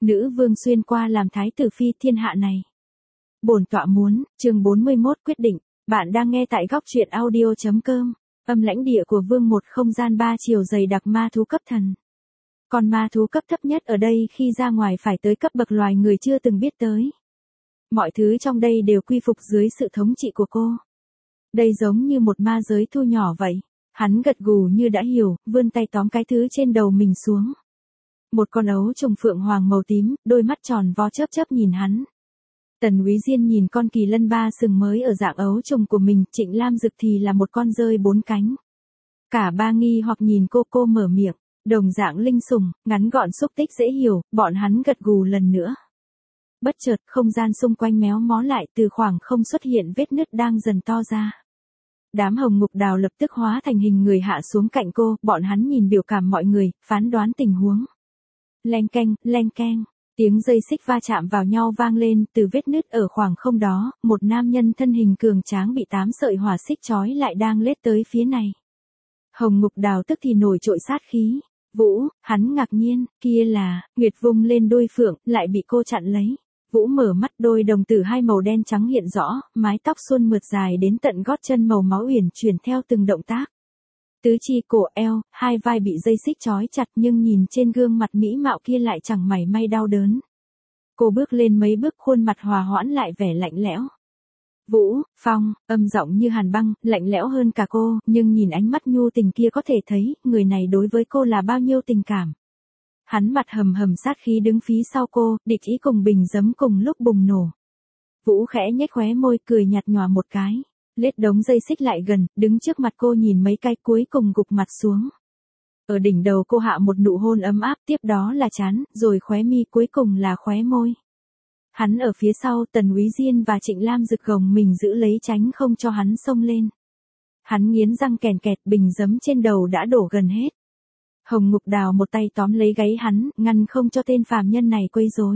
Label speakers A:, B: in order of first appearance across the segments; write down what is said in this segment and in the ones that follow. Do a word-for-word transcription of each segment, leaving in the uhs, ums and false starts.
A: nữ vương xuyên qua làm thái tử phi thiên hạ này. Bổn tọa muốn, chương bốn mươi mốt quyết định, bạn đang nghe tại góc truyện audio.com, âm lãnh địa của vương một không gian ba chiều dày đặc ma thú cấp thần. Còn ma thú cấp thấp nhất ở đây khi ra ngoài phải tới cấp bậc loài người chưa từng biết tới. Mọi thứ trong đây đều quy phục dưới sự thống trị của cô. Đây giống như một ma giới thu nhỏ vậy. Hắn gật gù như đã hiểu, vươn tay tóm cái thứ trên đầu mình xuống. Một con ấu trùng phượng hoàng màu tím, đôi mắt tròn vo chớp chớp nhìn hắn. Tần Úy Diên nhìn con kỳ lân ba sừng mới ở dạng ấu trùng của mình, Trịnh Lam Dực thì là một con dơi bốn cánh. Cả ba nghi hoặc nhìn cô cô mở miệng, đồng dạng linh sủng, ngắn gọn xúc tích dễ hiểu, bọn hắn gật gù lần nữa. Bất chợt, không gian xung quanh méo mó lại, từ khoảng không xuất hiện vết nứt đang dần to ra. Đám hồng ngục đào lập tức hóa thành hình người hạ xuống cạnh cô, bọn hắn nhìn biểu cảm mọi người, phán đoán tình huống. Leng keng, leng keng, tiếng dây xích va chạm vào nhau vang lên, từ vết nứt ở khoảng không đó, một nam nhân thân hình cường tráng bị tám sợi hỏa xích trói lại đang lết tới phía này. Hồng ngục đào tức thì nổi trội sát khí. Vũ, hắn ngạc nhiên, kia là, Nguyệt vung lên đôi phượng, lại bị cô chặn lấy. Vũ mở mắt, đôi đồng tử hai màu đen trắng hiện rõ, mái tóc suôn mượt dài đến tận gót chân màu máu uyển chuyển theo từng động tác. Tứ chi cổ eo, hai vai bị dây xích trói chặt nhưng nhìn trên gương mặt mỹ mạo kia lại chẳng mảy may đau đớn. Cô bước lên mấy bước, khuôn mặt hòa hoãn lại vẻ lạnh lẽo. Vũ, Phong, âm giọng như hàn băng, lạnh lẽo hơn cả cô, nhưng nhìn ánh mắt nhu tình kia có thể thấy, người này đối với cô là bao nhiêu tình cảm. Hắn mặt hầm hầm sát khí đứng phía sau cô, địch ý cùng bình giấm cùng lúc bùng nổ. Vũ khẽ nhếch khóe môi, cười nhạt nhòa một cái, lết đống dây xích lại gần, đứng trước mặt cô nhìn mấy cái, cuối cùng gục mặt xuống. Ở đỉnh đầu cô hạ một nụ hôn ấm áp, tiếp đó là trán, rồi khóe mi, cuối cùng là khóe môi. Hắn ở phía sau, Tần Úy Diên và Trịnh Lam Dực gồng mình giữ lấy tránh không cho hắn xông lên. Hắn nghiến răng kèn kẹt, bình giấm trên đầu đã đổ gần hết. Hồng ngục đào một tay tóm lấy gáy hắn, ngăn không cho tên phàm nhân này quấy rối.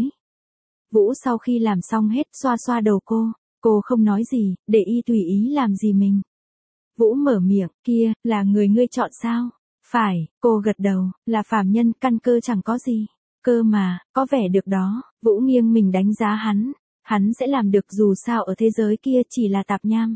A: Vũ sau khi làm xong hết, xoa xoa đầu cô, cô không nói gì, để y tùy ý làm gì mình. Vũ mở miệng, kia, là người ngươi chọn sao? Phải, cô gật đầu, là phàm nhân, căn cơ chẳng có gì. Cơ mà, có vẻ được đó. Vũ nghiêng mình đánh giá hắn, hắn sẽ làm được, dù sao ở thế giới kia chỉ là tạp nham.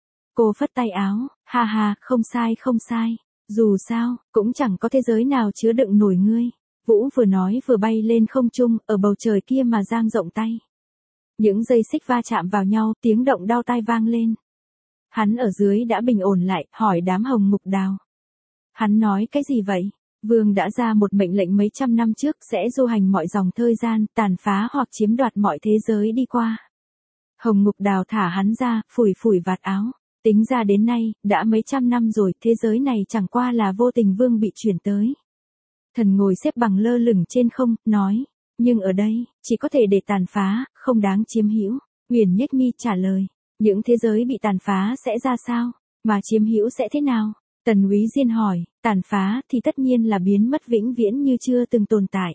A: Cô phất tay áo, ha ha, không sai không sai. Dù sao, cũng chẳng có thế giới nào chứa đựng nổi ngươi. Vũ vừa nói vừa bay lên không trung, ở bầu trời kia mà dang rộng tay. Những dây xích va chạm vào nhau, tiếng động đau tai vang lên. Hắn ở dưới đã bình ổn lại, hỏi đám hồng ngục đào. Hắn nói cái gì vậy? Vương đã ra một mệnh lệnh mấy trăm năm trước sẽ du hành mọi dòng thời gian, tàn phá hoặc chiếm đoạt mọi thế giới đi qua. Hồng ngục đào thả hắn ra, phủi phủi vạt áo. Tính ra đến nay, đã mấy trăm năm rồi, thế giới này chẳng qua là vô tình vương bị chuyển tới. Thần ngồi xếp bằng lơ lửng trên không, nói, nhưng ở đây, chỉ có thể để tàn phá, không đáng chiếm hữu. Uyển nhếch mi trả lời, những thế giới bị tàn phá sẽ ra sao, mà chiếm hữu sẽ thế nào? Tần Úy Diên hỏi, tàn phá thì tất nhiên là biến mất vĩnh viễn như chưa từng tồn tại.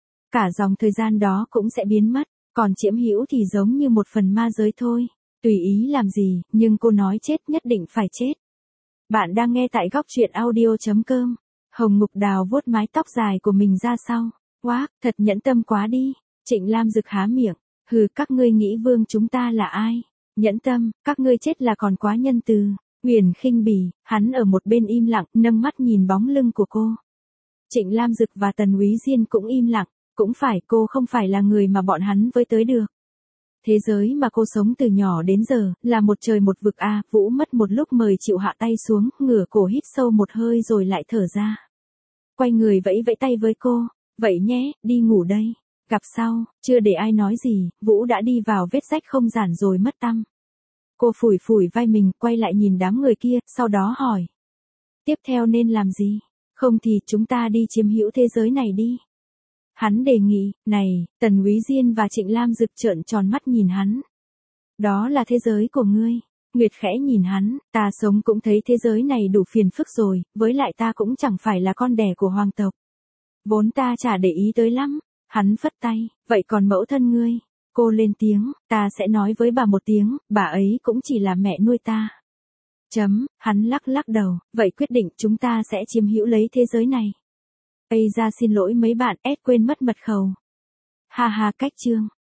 A: Cả dòng thời gian đó cũng sẽ biến mất, còn chiếm hữu thì giống như một phần ma giới thôi. Tùy ý làm gì, nhưng cô nói chết nhất định phải chết. Bạn đang nghe tại góc truyện audio.com. Hồng ngục đào vuốt mái tóc dài của mình ra sau. Quá, thật nhẫn tâm quá đi. Trịnh Lam Dực há miệng. Hừ, các ngươi nghĩ vương chúng ta là ai? Nhẫn tâm, các ngươi chết là còn quá nhân từ. Uyển khinh bỉ, hắn ở một bên im lặng, nâng mắt nhìn bóng lưng của cô. Trịnh Lam Dực và Tần Úy Diên cũng im lặng. Cũng phải, cô không phải là người mà bọn hắn với tới được. Thế giới mà cô sống từ nhỏ đến giờ, là một trời một vực a. À, Vũ mất một lúc mời chịu hạ tay xuống, ngửa cổ hít sâu một hơi rồi lại thở ra. Quay người vẫy vẫy tay với cô, vậy nhé, đi ngủ đây. Gặp sau, chưa để ai nói gì, Vũ đã đi vào vết rách không gian rồi mất tăm. Cô phủi phủi vai mình, quay lại nhìn đám người kia, sau đó hỏi. Tiếp theo nên làm gì? Không thì chúng ta đi chiếm hữu thế giới này đi. Hắn đề nghị, này, Tần Úy Diên và Trịnh Lam Dực trợn tròn mắt nhìn hắn. Đó là thế giới của ngươi. Nguyệt khẽ nhìn hắn, ta sống cũng thấy thế giới này đủ phiền phức rồi, với lại ta cũng chẳng phải là con đẻ của hoàng tộc. Vốn ta chả để ý tới lắm. Hắn phất tay, vậy còn mẫu thân ngươi? Cô lên tiếng, ta sẽ nói với bà một tiếng, bà ấy cũng chỉ là mẹ nuôi ta. Chấm, hắn lắc lắc đầu, vậy quyết định chúng ta sẽ chiếm hữu lấy thế giới này. Ây ra xin lỗi mấy bạn, ép quên mất mật khẩu. Ha ha cách chương.